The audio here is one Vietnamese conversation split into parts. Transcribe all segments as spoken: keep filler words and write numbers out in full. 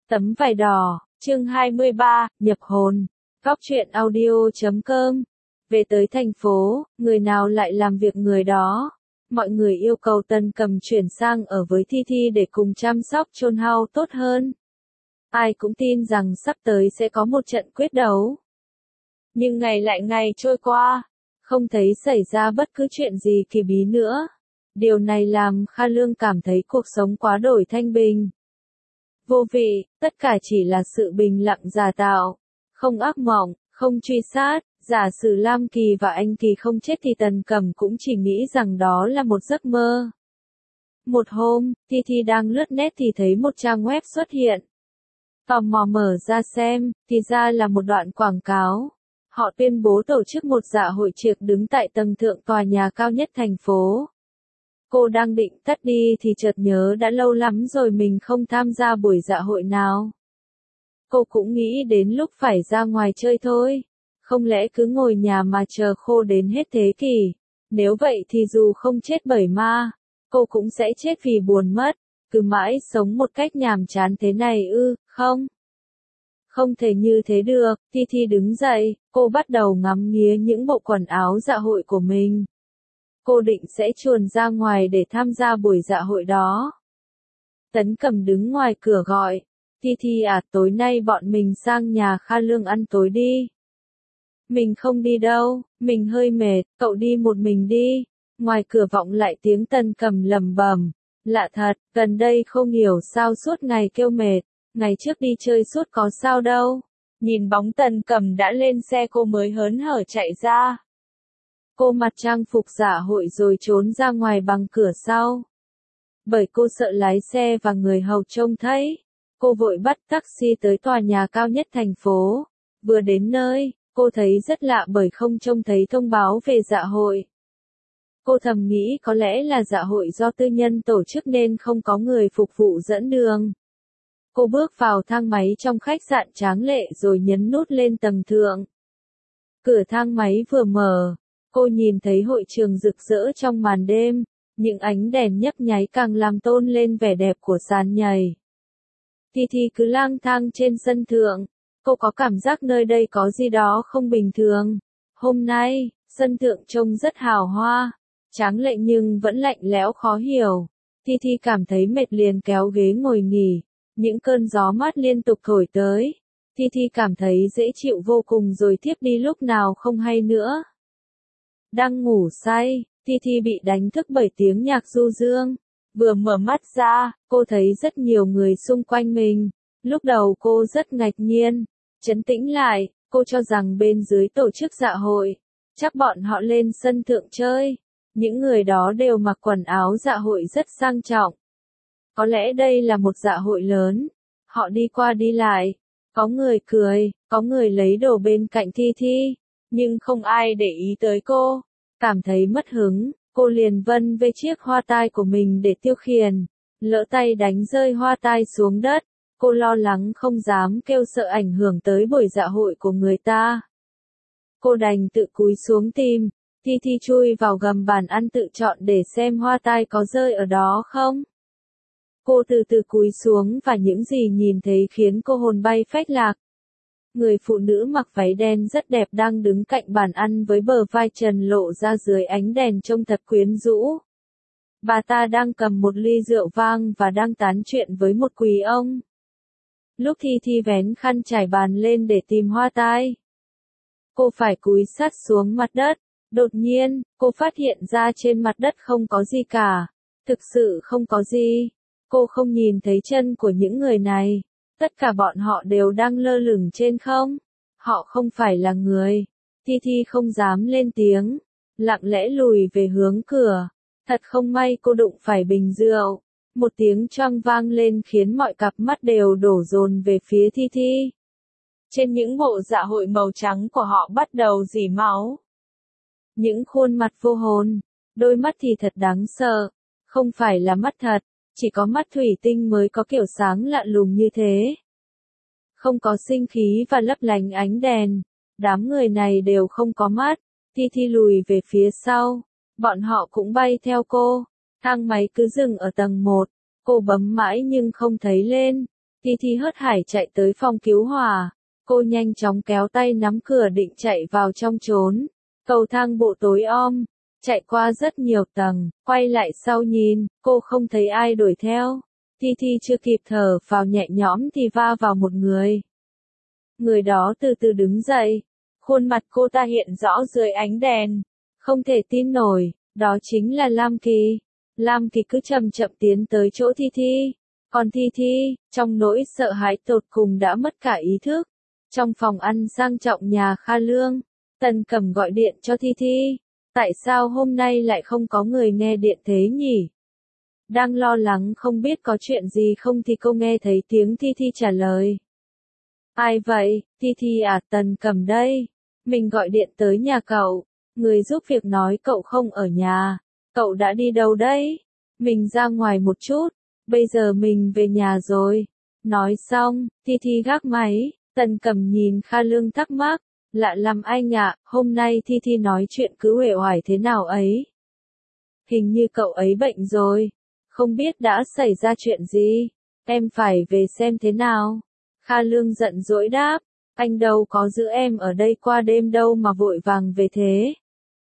Tấm vải đỏ, chương hai mươi ba, nhập hồn. Góc truyện audio chấm com. Về tới thành phố, người nào lại làm việc người đó. Mọi người yêu cầu Tần Cầm chuyển sang ở với Thi Thi để cùng chăm sóc chôn hao tốt hơn. Ai cũng tin rằng sắp tới sẽ có một trận quyết đấu. Nhưng ngày lại ngày trôi qua, không thấy xảy ra bất cứ chuyện gì kỳ bí nữa. Điều này làm Kha Lương cảm thấy cuộc sống quá đổi thanh bình. Vô vị, tất cả chỉ là sự bình lặng giả tạo, không ác mộng, không truy sát. Giả sử Lam Kỳ và anh Kỳ không chết thì Tần Cầm cũng chỉ nghĩ rằng đó là một giấc mơ. Một hôm, Thi Thi đang lướt net thì thấy một trang web xuất hiện. Tò mò mở ra xem, thì ra là một đoạn quảng cáo. Họ tuyên bố tổ chức một dạ hội triệt đứng tại tầng thượng tòa nhà cao nhất thành phố. Cô đang định tắt đi thì chợt nhớ đã lâu lắm rồi mình không tham gia buổi dạ hội nào. Cô cũng nghĩ đến lúc phải ra ngoài chơi thôi. Không lẽ cứ ngồi nhà mà chờ khô đến hết thế kỷ? Nếu vậy thì dù không chết bởi ma, cô cũng sẽ chết vì buồn mất. Cứ mãi sống một cách nhàm chán thế này ư, không? Không thể như thế được. Thi Thi đứng dậy, cô bắt đầu ngắm nghía những bộ quần áo dạ hội của mình. Cô định sẽ chuồn ra ngoài để tham gia buổi dạ hội đó. Tấn Cầm đứng ngoài cửa gọi. Thi Thi à, tối nay bọn mình sang nhà Kha Lương ăn tối đi. Mình không đi đâu, mình hơi mệt, cậu đi một mình đi. Ngoài cửa vọng lại tiếng Tần Cầm lầm bầm. Lạ thật, gần đây không hiểu sao suốt ngày kêu mệt, ngày trước đi chơi suốt có sao đâu. Nhìn bóng Tần Cầm đã lên xe cô mới hớn hở chạy ra. Cô mặc trang phục dạ hội rồi trốn ra ngoài bằng cửa sau. Bởi cô sợ lái xe và người hầu trông thấy, cô vội bắt taxi tới tòa nhà cao nhất thành phố. Vừa đến nơi, cô thấy rất lạ bởi không trông thấy thông báo về dạ hội. Cô thầm nghĩ có lẽ là dạ hội do tư nhân tổ chức nên không có người phục vụ dẫn đường. Cô bước vào thang máy trong khách sạn tráng lệ rồi nhấn nút lên tầng thượng. Cửa thang máy vừa mở, cô nhìn thấy hội trường rực rỡ trong màn đêm, những ánh đèn nhấp nháy càng làm tôn lên vẻ đẹp của sàn nhảy. Thi Thi cứ lang thang trên sân thượng, cô có cảm giác nơi đây có gì đó không bình thường. Hôm nay, sân thượng trông rất hào hoa, tráng lệ nhưng vẫn lạnh lẽo khó hiểu. Thi Thi cảm thấy mệt liền kéo ghế ngồi nghỉ, những cơn gió mát liên tục thổi tới. Thi Thi cảm thấy dễ chịu vô cùng rồi thiếp đi lúc nào không hay nữa. Đang ngủ say, Thi Thi bị đánh thức bởi tiếng nhạc du dương. Vừa mở mắt ra, cô thấy rất nhiều người xung quanh mình. Lúc đầu cô rất ngạc nhiên, trấn tĩnh lại, cô cho rằng bên dưới tổ chức dạ hội, chắc bọn họ lên sân thượng chơi. Những người đó đều mặc quần áo dạ hội rất sang trọng. Có lẽ đây là một dạ hội lớn. Họ đi qua đi lại, có người cười, có người lấy đồ bên cạnh Thi Thi, nhưng không ai để ý tới cô. Cảm thấy mất hứng, cô liền vân về chiếc hoa tai của mình để tiêu khiển, lỡ tay đánh rơi hoa tai xuống đất. Cô lo lắng không dám kêu sợ ảnh hưởng tới buổi dạ hội của người ta. Cô đành tự cúi xuống tìm. Thi Thi chui vào gầm bàn ăn tự chọn để xem hoa tai có rơi ở đó không. Cô từ từ cúi xuống và những gì nhìn thấy khiến cô hồn bay phách lạc. Người phụ nữ mặc váy đen rất đẹp đang đứng cạnh bàn ăn với bờ vai trần lộ ra dưới ánh đèn trông thật quyến rũ. Bà ta đang cầm một ly rượu vang và đang tán chuyện với một quý ông. Lúc Thi Thi vén khăn trải bàn lên để tìm hoa tai, cô phải cúi sát xuống mặt đất. Đột nhiên, cô phát hiện ra trên mặt đất không có gì cả. Thực sự không có gì. Cô không nhìn thấy chân của những người này. Tất cả bọn họ đều đang lơ lửng trên không. Họ không phải là người. Thi Thi không dám lên tiếng, lặng lẽ lùi về hướng cửa. Thật không may cô đụng phải bình rượu. Một tiếng choang vang lên khiến mọi cặp mắt đều đổ dồn về phía Thi Thi. Trên những bộ dạ hội màu trắng của họ bắt đầu rỉ máu. Những khuôn mặt vô hồn, đôi mắt thì thật đáng sợ. Không phải là mắt thật, chỉ có mắt thủy tinh mới có kiểu sáng lạ lùng như thế. Không có sinh khí và lấp lánh ánh đèn. Đám người này đều không có mắt. Thi Thi lùi về phía sau. Bọn họ cũng bay theo cô. Thang máy cứ dừng ở tầng một. Cô bấm mãi nhưng không thấy lên. Thi Thi hớt hải chạy tới phòng cứu hỏa. Cô nhanh chóng kéo tay nắm cửa định chạy vào trong trốn. Cầu thang bộ tối om, chạy qua rất nhiều tầng, quay lại sau nhìn, cô không thấy ai đuổi theo. Thi Thi chưa kịp thở phào nhẹ nhõm thì va vào một người. Người đó từ từ đứng dậy, khuôn mặt cô ta hiện rõ dưới ánh đèn, không thể tin nổi, đó chính là Lam Kỳ. Lam Kỳ cứ chậm chậm tiến tới chỗ Thi Thi, còn Thi Thi, trong nỗi sợ hãi tột cùng đã mất cả ý thức. Trong phòng ăn sang trọng nhà Kha Lương, Tần Cẩm gọi điện cho Thi Thi. Tại sao hôm nay lại không có người nghe điện thế nhỉ? Đang lo lắng không biết có chuyện gì không thì cô nghe thấy tiếng Thi Thi trả lời. Ai vậy? Thi Thi à, Tần Cẩm đây. Mình gọi điện tới nhà cậu. Người giúp việc nói cậu không ở nhà. Cậu đã đi đâu đấy? Mình ra ngoài một chút. Bây giờ mình về nhà rồi. Nói xong, Thi Thi gác máy. Tần Cẩm nhìn Kha Lương thắc mắc. Lạ lắm anh ạ, hôm nay Thi Thi nói chuyện cứ uể oải thế nào ấy. Hình như cậu ấy bệnh rồi. Không biết đã xảy ra chuyện gì. Em phải về xem thế nào. Kha Lương giận dỗi đáp. Anh đâu có giữ em ở đây qua đêm đâu mà vội vàng về thế.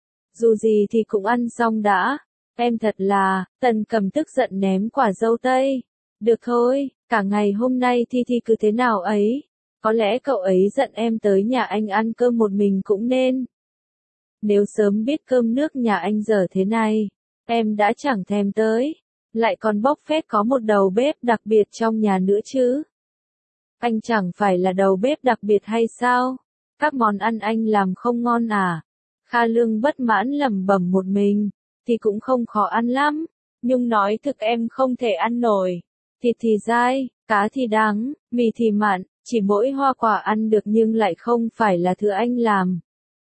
Dù gì thì cũng ăn xong đã. Em thật là, Tần Cẩm tức giận ném quả dâu tây. Được thôi, cả ngày hôm nay Thi Thi cứ thế nào ấy. Có lẽ cậu ấy giận em tới nhà anh ăn cơm một mình cũng nên. Nếu sớm biết cơm nước nhà anh dở thế này, em đã chẳng thèm tới. Lại còn bóc phét có một đầu bếp đặc biệt trong nhà nữa chứ. Anh chẳng phải là đầu bếp đặc biệt hay sao? Các món ăn anh làm không ngon à? Kha Lương bất mãn lẩm bẩm một mình, thì cũng không khó ăn lắm. Nhung nói thực em không thể ăn nổi. Thịt thì dai, cá thì đắng, mì thì mặn, chỉ mỗi hoa quả ăn được nhưng lại không phải là thứ anh làm.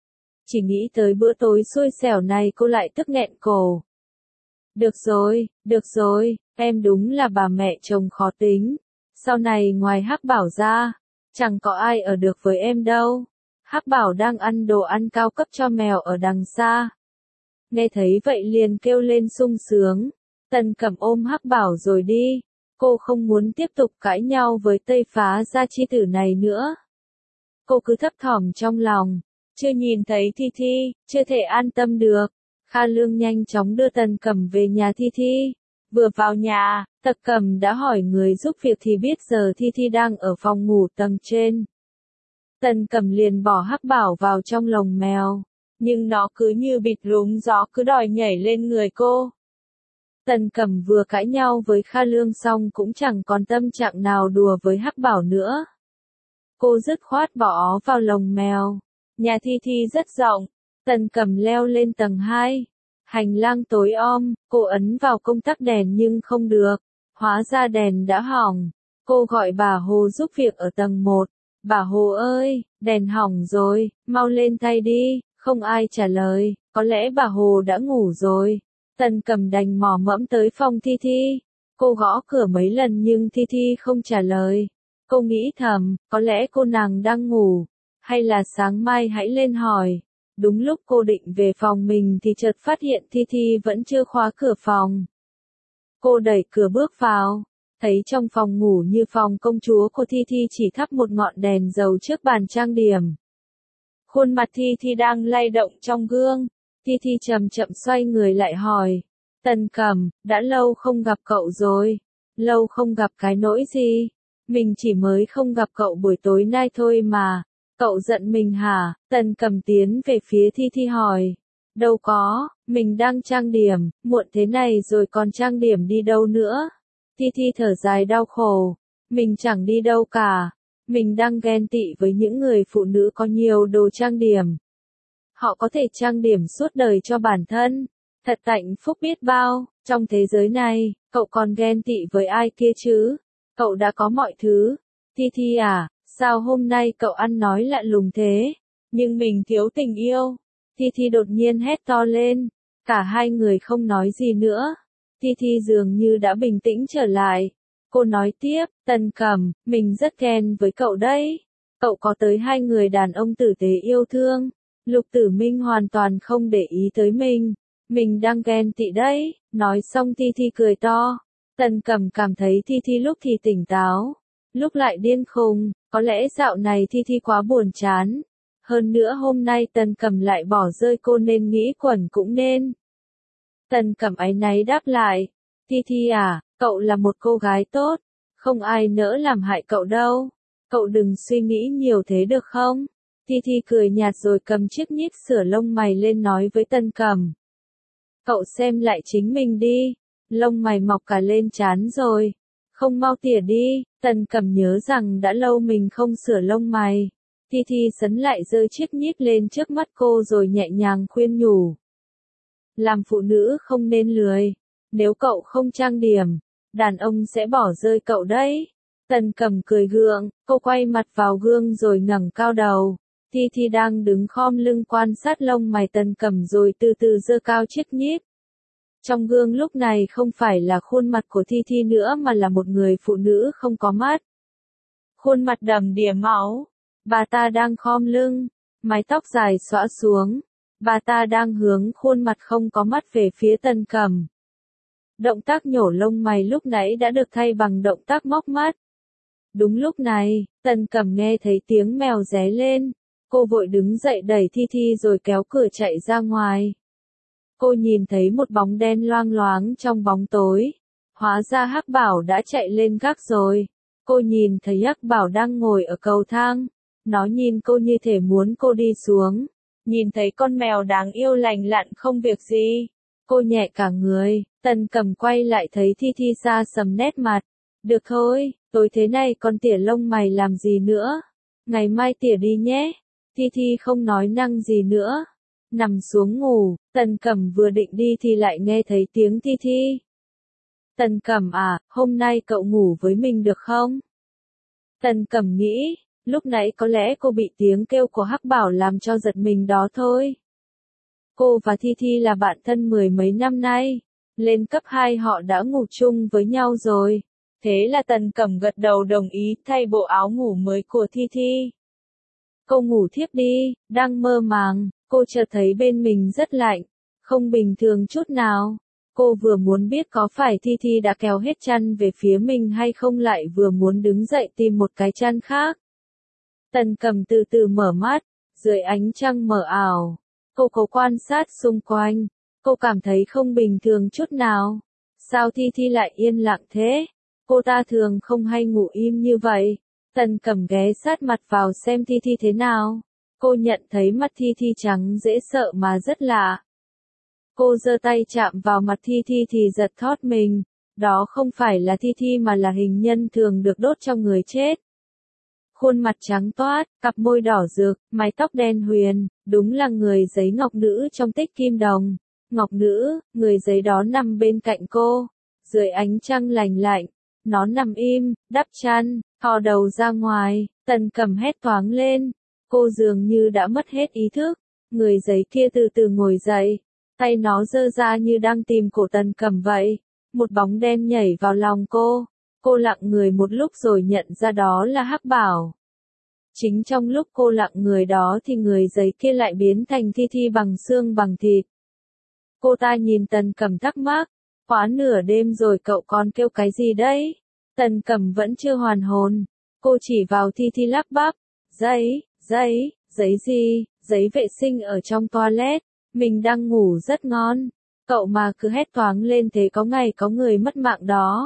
Chỉ nghĩ tới bữa tối xui xẻo này cô lại tức nghẹn cổ. Được rồi, được rồi, em đúng là bà mẹ chồng khó tính. Sau này ngoài Hắc Bảo ra, chẳng có ai ở được với em đâu. Hắc Bảo đang ăn đồ ăn cao cấp cho mèo ở đằng xa. Nghe thấy vậy liền kêu lên sung sướng. Tần Cẩm ôm Hắc Bảo rồi đi. Cô không muốn tiếp tục cãi nhau với Tây Phá Gia chi tử này nữa. Cô cứ thấp thỏm trong lòng. Chưa nhìn thấy Thi Thi, chưa thể an tâm được. Kha Lương nhanh chóng đưa Tần Cẩm về nhà Thi Thi. Vừa vào nhà, Tần Cẩm đã hỏi người giúp việc thì biết giờ Thi Thi đang ở phòng ngủ tầng trên. Tần Cẩm liền bỏ Hắc Bảo vào trong lồng mèo, nhưng nó cứ như bịt rúng gió cứ đòi nhảy lên người cô. Tần Cẩm vừa cãi nhau với Kha Lương xong cũng chẳng còn tâm trạng nào đùa với Hắc Bảo nữa. Cô dứt khoát bỏ vào lồng mèo. Nhà Thi Thi rất rộng. Tần Cẩm leo lên tầng hai. Hành lang tối om, cô ấn vào công tắc đèn nhưng không được. Hóa ra đèn đã hỏng. Cô gọi bà Hồ giúp việc ở tầng một. Bà Hồ ơi, đèn hỏng rồi, mau lên thay đi. Không ai trả lời, có lẽ bà Hồ đã ngủ rồi. Tần Cẩm đành mò mẫm tới phòng Thi Thi. Cô gõ cửa mấy lần nhưng Thi Thi không trả lời. Cô nghĩ thầm, có lẽ cô nàng đang ngủ. Hay là sáng mai hãy lên hỏi. Đúng lúc cô định về phòng mình thì chợt phát hiện Thi Thi vẫn chưa khóa cửa phòng. Cô đẩy cửa bước vào. Thấy trong phòng ngủ như phòng công chúa của Thi Thi chỉ thắp một ngọn đèn dầu trước bàn trang điểm. Khuôn mặt Thi Thi đang lay động trong gương. Thi Thi chậm chậm xoay người lại hỏi. Tần Cẩm, đã lâu không gặp cậu rồi. Lâu không gặp cái nỗi gì. Mình chỉ mới không gặp cậu buổi tối nay thôi mà. Cậu giận mình hả? Tần Cẩm tiến về phía Thi Thi hỏi. Đâu có, mình đang trang điểm, muộn thế này rồi còn trang điểm đi đâu nữa. Thi Thi thở dài đau khổ. Mình chẳng đi đâu cả. Mình đang ghen tị với những người phụ nữ có nhiều đồ trang điểm. Họ có thể trang điểm suốt đời cho bản thân. Thật hạnh phúc biết bao. Trong thế giới này, cậu còn ghen tị với ai kia chứ? Cậu đã có mọi thứ. Thi Thi à, sao hôm nay cậu ăn nói lạ lùng thế? Nhưng mình thiếu tình yêu. Thi Thi đột nhiên hét to lên. Cả hai người không nói gì nữa. Thi Thi dường như đã bình tĩnh trở lại. Cô nói tiếp, Tần Cẩm, mình rất ghen với cậu đấy. Cậu có tới hai người đàn ông tử tế yêu thương. Lục Tử Minh hoàn toàn không để ý tới mình. Mình đang ghen tị đấy. Nói xong Thi Thi cười to. Tần Cẩm cảm thấy Thi Thi lúc thì tỉnh táo, lúc lại điên khùng, có lẽ dạo này Thi Thi quá buồn chán. Hơn nữa hôm nay Tần Cẩm lại bỏ rơi cô nên nghĩ quẩn cũng nên. Tần Cẩm áy náy đáp lại, Thi Thi à, cậu là một cô gái tốt, không ai nỡ làm hại cậu đâu, cậu đừng suy nghĩ nhiều thế được không? Thi Thi cười nhạt rồi cầm chiếc nhíp sửa lông mày lên nói với Tần Cẩm. Cậu xem lại chính mình đi, lông mày mọc cả lên trán rồi, không mau tỉa đi. Tần Cẩm nhớ rằng đã lâu mình không sửa lông mày. Thi Thi sấn lại giơ chiếc nhíp lên trước mắt cô rồi nhẹ nhàng khuyên nhủ. Làm phụ nữ không nên lười, nếu cậu không trang điểm, đàn ông sẽ bỏ rơi cậu đấy. Tần Cẩm cười gượng, cô quay mặt vào gương rồi ngẩng cao đầu. Thi Thi đang đứng khom lưng quan sát lông mày Tần Cẩm rồi từ từ giơ cao chiếc nhíp. Trong gương lúc này không phải là khuôn mặt của Thi Thi nữa mà là một người phụ nữ không có mắt. Khuôn mặt đầm đìa máu. Bà ta đang khom lưng, mái tóc dài xõa xuống. Bà ta đang hướng khuôn mặt không có mắt về phía Tần Cẩm. Động tác nhổ lông mày lúc nãy đã được thay bằng động tác móc mắt. Đúng lúc này, Tần Cẩm nghe thấy tiếng mèo ré lên. Cô vội đứng dậy đẩy Thi Thi rồi kéo cửa chạy ra ngoài. Cô nhìn thấy một bóng đen loang loáng trong bóng tối. Hóa ra Hắc Bảo đã chạy lên gác rồi. Cô nhìn thấy Hắc Bảo đang ngồi ở cầu thang. Nó nhìn cô như thể muốn cô đi xuống. Nhìn thấy con mèo đáng yêu lành lặn không việc gì. Cô nhẹ cả người. Tần Cẩm quay lại thấy Thi Thi xa sầm nét mặt. Được thôi, tối thế này con tỉa lông mày làm gì nữa. Ngày mai tỉa đi nhé. Thi Thi không nói năng gì nữa. Nằm xuống ngủ, Tần Cẩm vừa định đi thì lại nghe thấy tiếng Thi Thi. Tần Cẩm à, hôm nay cậu ngủ với mình được không? Tần Cẩm nghĩ, lúc nãy có lẽ cô bị tiếng kêu của Hắc Bảo làm cho giật mình đó thôi. Cô và Thi Thi là bạn thân mười mấy năm nay, lên cấp hai họ đã ngủ chung với nhau rồi. Thế là Tần Cẩm gật đầu đồng ý thay bộ áo ngủ mới của Thi Thi. Cô ngủ thiếp đi, đang mơ màng, cô chợt thấy bên mình rất lạnh, không bình thường chút nào. Cô vừa muốn biết có phải Thi Thi đã kéo hết chăn về phía mình hay không lại vừa muốn đứng dậy tìm một cái chăn khác. Tần Cẩm từ từ mở mắt, dưới ánh trăng mờ ảo. Cô cố quan sát xung quanh, cô cảm thấy không bình thường chút nào. Sao Thi Thi lại yên lặng thế? Cô ta thường không hay ngủ im như vậy. Tần Cẩm ghé sát mặt vào xem Thi Thi thế nào. Cô nhận thấy mắt Thi Thi trắng dễ sợ mà rất lạ. Cô giơ tay chạm vào mặt Thi Thi thì giật thót mình. Đó không phải là Thi Thi mà là hình nhân thường được đốt trong người chết. Khuôn mặt trắng toát, cặp môi đỏ rực, mái tóc đen huyền, đúng là người giấy ngọc nữ trong Tích Kim Đồng. Ngọc nữ, người giấy đó nằm bên cạnh cô, dưới ánh trăng lành lạnh. Nó nằm im, đắp chăn, thò đầu ra ngoài. Tần Cẩm hét toáng lên. Cô dường như đã mất hết ý thức. Người giấy kia từ từ ngồi dậy. Tay nó giơ ra như đang tìm cổ Tần Cẩm vậy. Một bóng đen nhảy vào lòng cô. Cô lặng người một lúc rồi nhận ra đó là Hắc Bảo. Chính trong lúc cô lặng người đó thì người giấy kia lại biến thành Thi Thi bằng xương bằng thịt. Cô ta nhìn Tần Cẩm thắc mắc. Quá nửa đêm rồi cậu còn kêu cái gì đấy? Tần Cẩm vẫn chưa hoàn hồn. Cô chỉ vào Thi Thi lắp bắp. Giấy, giấy, giấy gì? Giấy vệ sinh ở trong toilet. Mình đang ngủ rất ngon. Cậu mà cứ hét toáng lên thế có ngày có người mất mạng đó.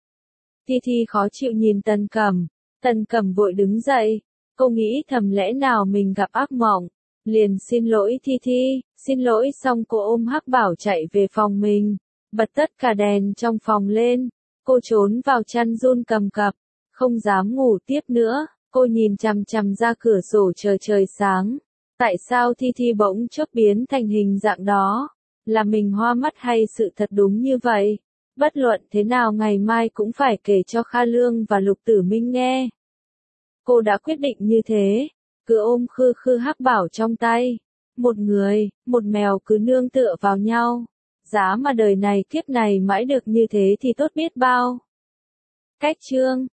Thi Thi khó chịu nhìn Tần Cẩm. Tần Cẩm vội đứng dậy. Cô nghĩ thầm lẽ nào mình gặp ác mộng. Liền xin lỗi Thi Thi. Xin lỗi xong cô ôm Hắc Bảo chạy về phòng mình. Bật tất cả đèn trong phòng lên. Cô trốn vào chăn run cầm cập. Không dám ngủ tiếp nữa. Cô nhìn chằm chằm ra cửa sổ chờ trời sáng. Tại sao Thi Thi bỗng chốc biến thành hình dạng đó? Là mình hoa mắt hay sự thật đúng như vậy? Bất luận thế nào ngày mai cũng phải kể cho Kha Lương và Lục Tử Minh nghe. Cô đã quyết định như thế. Cứ ôm khư khư Hắc Bảo trong tay. Một người, một mèo cứ nương tựa vào nhau. Giá mà đời này kiếp này mãi được như thế thì tốt biết bao. Cách chương